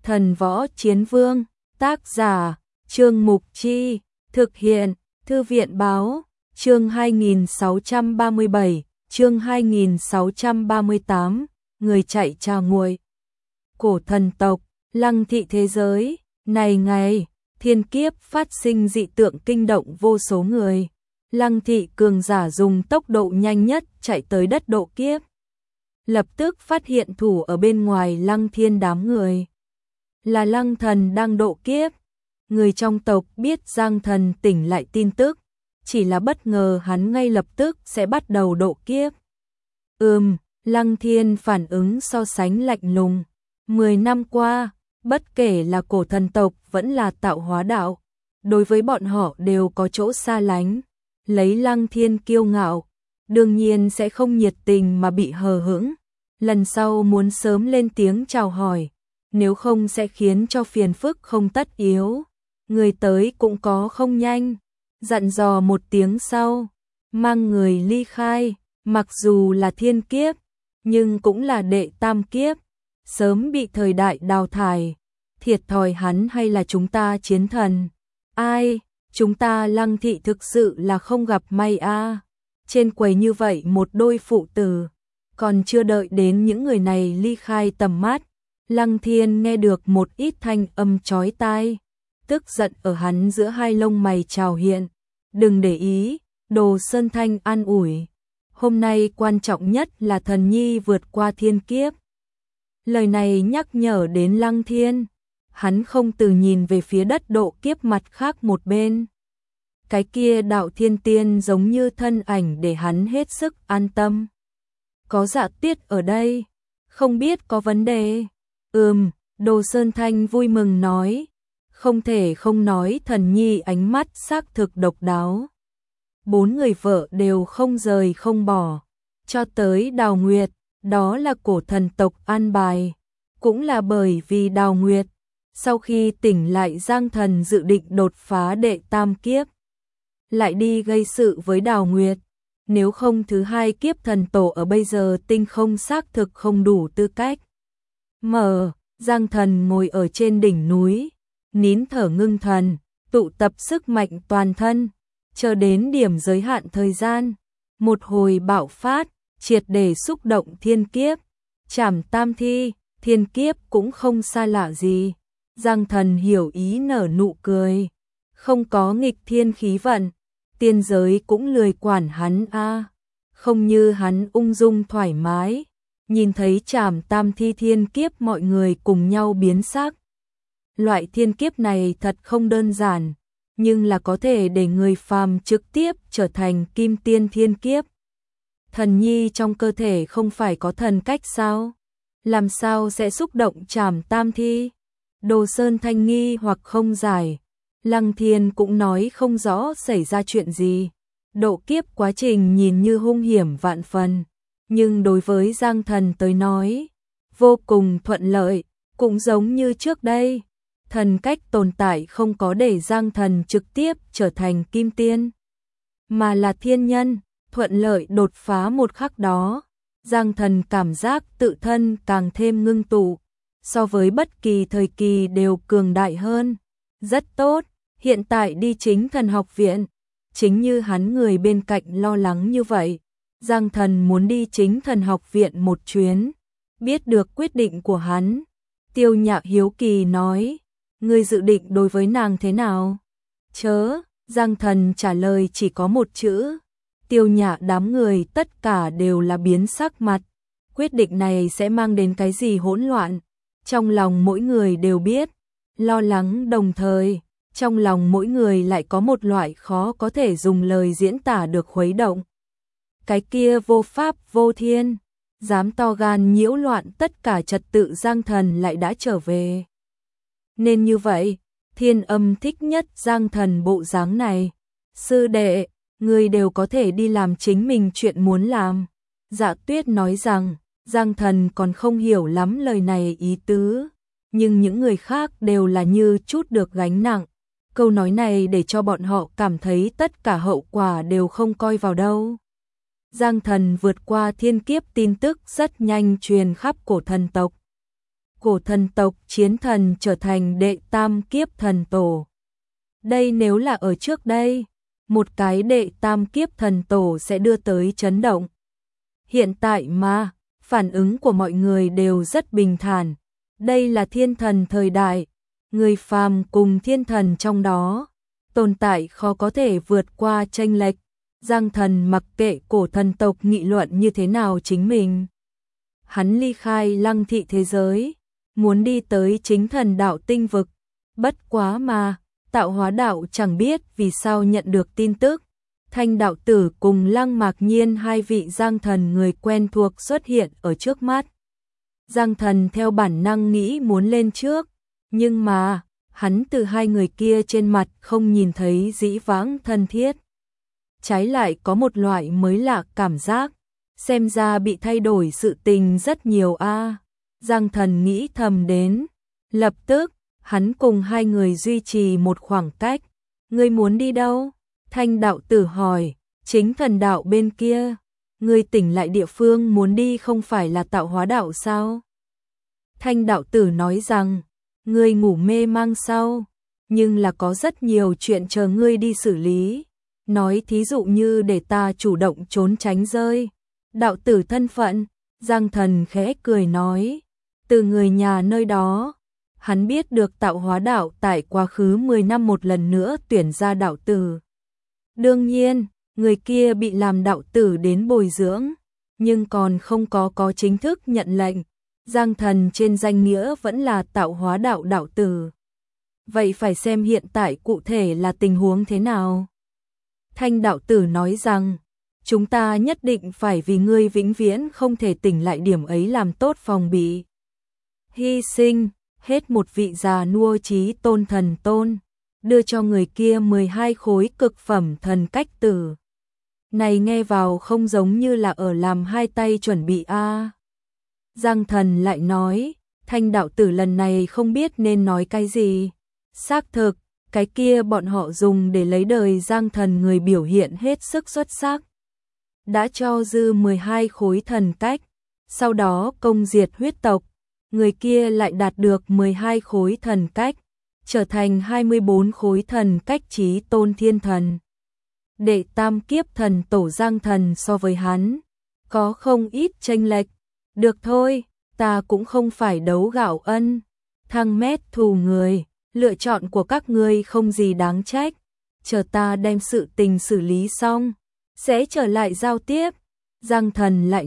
Thần Võ Chiến Vương, tác giả, Trương Mục Chi, thực hiện, Thư viện Báo, chương 2637, chương 2638, người chạy trà nguội. Cổ thần tộc, Lăng thị thế giới, này ngày, thiên kiếp phát sinh dị tượng kinh động vô số người. Lăng thị cường giả dùng tốc độ nhanh nhất chạy tới đất độ kiếp. Lập tức phát hiện thủ ở bên ngoài Lăng Thiên đám người. Là Lăng Thần đang độ kiếp. Người trong tộc biết Giang Thần tỉnh lại tin tức, chỉ là bất ngờ hắn ngay lập tức sẽ bắt đầu độ kiếp. Lăng Thiên phản ứng so sánh lạnh lùng. 10 năm qua, bất kể là cổ thần tộc vẫn là tạo hóa đạo, đối với bọn họ đều có chỗ xa lánh. Lấy Lăng Thiên kiêu ngạo, đương nhiên sẽ không nhiệt tình mà bị hờ hững. Lần sau muốn sớm lên tiếng chào hỏi, nếu không sẽ khiến cho phiền phức không tất yếu. Người tới cũng có không nhanh, dặn dò một tiếng sau, mang người ly khai. Mặc dù là thiên kiếp, nhưng cũng là đệ tam kiếp, sớm bị thời đại đào thải. Thiệt thòi hắn hay là chúng ta chiến thần? Ai, chúng ta Lăng thị thực sự là không gặp may a. Trên quầy như vậy một đôi phụ tử, còn chưa đợi đến những người này ly khai tầm mắt, Lăng Thiên nghe được một ít thanh âm chói tai, tức giận ở hắn giữa hai lông mày trào hiện. Đừng để ý, Đồ Sơn Thanh an ủi. Hôm nay quan trọng nhất là thần nhi vượt qua thiên kiếp. Lời này nhắc nhở đến Lăng Thiên. Hắn không từ nhìn về phía đất độ kiếp mặt khác một bên. Cái kia đạo thiên tiên giống như thân ảnh để hắn hết sức an tâm. Có Dạ Tuyết ở đây, không biết có vấn đề. Đồ Sơn Thanh vui mừng nói. Không thể không nói thần nhi ánh mắt xác thực độc đáo. 4 người vợ đều không rời không bỏ. Cho tới Đào Nguyệt, đó là cổ thần tộc an bài. Cũng là bởi vì Đào Nguyệt, sau khi tỉnh lại Giang Thần dự định đột phá đệ tam kiếp. Lại đi gây sự với Đào Nguyệt. Nếu không thứ hai kiếp thần tổ ở bây giờ tinh không xác thực không đủ tư cách. Giang Thần ngồi ở trên đỉnh núi, nín thở ngưng thần, tụ tập sức mạnh toàn thân, chờ đến điểm giới hạn thời gian, một hồi bạo phát, triệt để xúc động thiên kiếp, trảm tam thi, thiên kiếp cũng không xa lạ gì. Giang Thần hiểu ý nở nụ cười, không có nghịch thiên khí vận, tiên giới cũng lười quản hắn a, không như hắn ung dung thoải mái. Nhìn thấy trảm tam thi thiên kiếp mọi người cùng nhau biến sắc. Loại thiên kiếp này thật không đơn giản, nhưng là có thể để người phàm trực tiếp trở thành kim tiên thiên kiếp. Thần nhi trong cơ thể không phải có thần cách sao? Làm sao sẽ xúc động trảm tam thi? Đồ Sơn Thanh nghi hoặc không giải. Lăng Thiên cũng nói không rõ xảy ra chuyện gì. Độ kiếp quá trình nhìn như hung hiểm vạn phần, nhưng đối với Giang Thần tới nói, vô cùng thuận lợi, cũng giống như trước đây. Thần cách tồn tại không có để Giang Thần trực tiếp trở thành kim tiên, mà là thiên nhân, thuận lợi đột phá một khắc đó. Giang Thần cảm giác tự thân càng thêm ngưng tụ, so với bất kỳ thời kỳ đều cường đại hơn. Rất tốt, hiện tại đi chính thần học viện, chính như hắn người bên cạnh lo lắng như vậy. Giang Thần muốn đi chính thần học viện một chuyến, biết được quyết định của hắn. Tiêu Nhạ hiếu kỳ nói, ngươi dự định đối với nàng thế nào? Chớ, Giang Thần trả lời chỉ có một chữ. Tiêu Nhạ đám người tất cả đều là biến sắc mặt. Quyết định này sẽ mang đến cái gì hỗn loạn? Trong lòng mỗi người đều biết, lo lắng đồng thời, trong lòng mỗi người lại có một loại khó có thể dùng lời diễn tả được khuấy động. Cái kia vô pháp vô thiên, dám to gan nhiễu loạn tất cả trật tự Giang Thần lại đã trở về. Nên như vậy, Thiên Âm thích nhất Giang Thần bộ dáng này. Sư đệ, người đều có thể đi làm chính mình chuyện muốn làm. Dạ Tuyết nói rằng, Giang Thần còn không hiểu lắm lời này ý tứ, nhưng những người khác đều là như chút được gánh nặng. Câu nói này để cho bọn họ cảm thấy tất cả hậu quả đều không coi vào đâu. Giang Thần vượt qua thiên kiếp tin tức rất nhanh truyền khắp cổ thần tộc. cổ thần tộc chiến thần trở thành đệ tam kiếp thần tổ. Đây nếu là ở trước đây, một cái đệ tam kiếp thần tổ sẽ đưa tới chấn động. Hiện tại mà, phản ứng của mọi người đều rất bình thản. Đây là thiên thần thời đại, người phàm cùng thiên thần trong đó, tồn tại khó có thể vượt qua chênh lệch. Giang Thần mặc kệ cổ thần tộc nghị luận như thế nào chính mình. Hắn ly khai Lăng thị thế giới, muốn đi tới chính thần đạo tinh vực. Bất quá mà, Tạo Hóa đạo chẳng biết vì sao nhận được tin tức. Thanh đạo tử cùng Lăng Mạc Nhiên hai vị Giang Thần người quen thuộc xuất hiện ở trước mắt. Giang Thần theo bản năng nghĩ muốn lên trước, nhưng mà, hắn từ hai người kia trên mặt không nhìn thấy dĩ vãng thân thiết. Trái lại có một loại mới lạ cảm giác, xem ra bị thay đổi sự tình rất nhiều a. Giang Thần nghĩ thầm đến, lập tức, hắn cùng hai người duy trì một khoảng cách. Ngươi muốn đi đâu? Thanh đạo tử hỏi, chính thần đạo bên kia. Ngươi tỉnh lại địa phương muốn đi không phải là Tạo Hóa đạo sao? Thanh đạo tử nói rằng, ngươi ngủ mê mang sao? Nhưng là có rất nhiều chuyện chờ ngươi đi xử lý. Nói thí dụ như để ta chủ động trốn tránh rơi. Đạo tử thân phận, Giang Thần khẽ cười nói, từ người nhà nơi đó, hắn biết được Tạo Hóa đạo tại quá khứ 10 năm một lần nữa tuyển ra đạo tử. Đương nhiên, người kia bị làm đạo tử đến bồi dưỡng, nhưng còn không có chính thức nhận lệnh. Giang Thần trên danh nghĩa vẫn là Tạo Hóa đạo đạo tử. Vậy phải xem hiện tại cụ thể là tình huống thế nào. Thanh đạo tử nói rằng, chúng ta nhất định phải vì ngươi vĩnh viễn không thể tỉnh lại điểm ấy làm tốt phòng bị. Hy sinh, hết một vị già nua chí tôn thần tôn, đưa cho người kia 12 khối cực phẩm thần cách tử. Này nghe vào không giống như là ở làm hai tay chuẩn bị a. Giang Thần lại nói, Thanh đạo tử lần này không biết nên nói cái gì. Xác thực, cái kia bọn họ dùng để lấy đời Giang Thần người biểu hiện hết sức xuất sắc. Đã cho dư 12 khối thần cách, sau đó công diệt huyết tộc, người kia lại đạt được 12 khối thần cách, trở thành 24 khối thần cách chí tôn thiên thần. Đệ tam kiếp thần tổ Giang Thần so với hắn, có không ít chênh lệch. Được thôi, ta cũng không phải đấu gạo ân, thăng mét thù người, lựa chọn của các ngươi không gì đáng trách. Chờ ta đem sự tình xử lý xong, sẽ trở lại giao tiếp. Giang Thần lại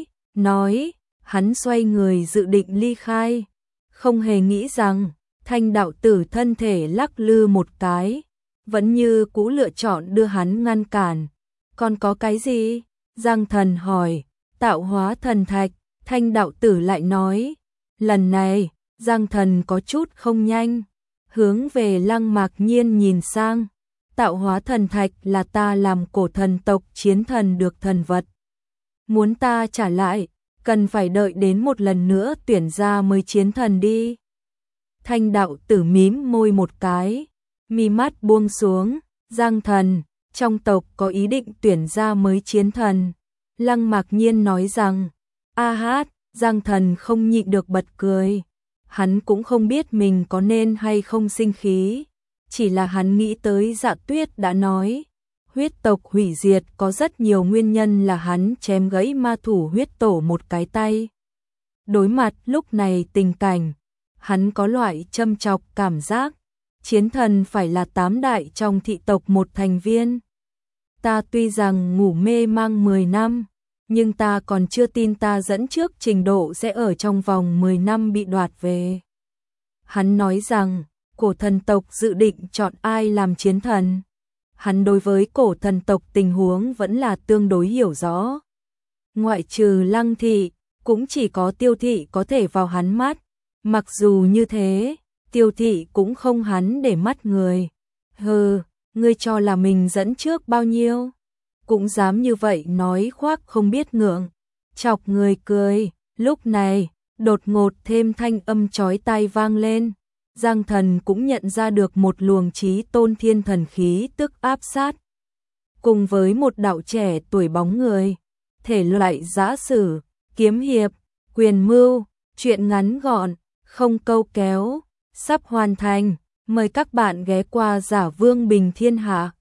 nói, hắn xoay người dự định ly khai, không hề nghĩ rằng, Thanh đạo tử thân thể lắc lư một cái, vẫn như cũ lựa chọn đưa hắn ngăn cản. Còn có cái gì? Giang Thần hỏi, Tạo Hóa thần thạch. Thanh đạo tử lại nói, lần này, Giang Thần có chút không nhanh, hướng về Lăng Mạc Nhiên nhìn sang. Tạo Hóa thần thạch là ta làm cổ thần tộc chiến thần được thần vật. Muốn ta trả lại, cần phải đợi đến một lần nữa tuyển ra mới chiến thần đi. Thanh đạo tử mím môi một cái, mi mắt buông xuống. Giang Thần, trong tộc có ý định tuyển ra mới chiến thần. Lăng Mạc Nhiên nói rằng, a hát, Giang Thần không nhịn được bật cười. Hắn cũng không biết mình có nên hay không sinh khí, chỉ là hắn nghĩ tới Dạ Tuyết đã nói, huyết tộc hủy diệt có rất nhiều nguyên nhân là hắn chém gãy ma thủ huyết tổ một cái tay. Đối mặt lúc này tình cảnh, hắn có loại châm chọc cảm giác, chiến thần phải là 8 đại trong thị tộc một thành viên. Ta tuy rằng ngủ mê mang 10 năm, nhưng ta còn chưa tin ta dẫn trước trình độ sẽ ở trong vòng 10 năm bị đoạt về. Hắn nói rằng, cổ thần tộc dự định chọn ai làm chiến thần. Hắn đối với cổ thần tộc tình huống vẫn là tương đối hiểu rõ. Ngoại trừ Lăng thị, cũng chỉ có Tiêu thị có thể vào hắn mắt. Mặc dù như thế, Tiêu thị cũng không hắn để mắt người. Hừ, ngươi cho là mình dẫn trước bao nhiêu? Cũng dám như vậy nói khoác không biết ngượng, chọc người cười. Lúc này, đột ngột thêm thanh âm chói tai vang lên. Giang Thần cũng nhận ra được một luồng chí tôn thiên thần khí tức áp sát. Cùng với một đạo trẻ tuổi bóng người, thể loại giã sử, kiếm hiệp, quyền mưu, chuyện ngắn gọn, không câu kéo, sắp hoàn thành, mời các bạn ghé qua Giả Vương Bình Thiên Hạ.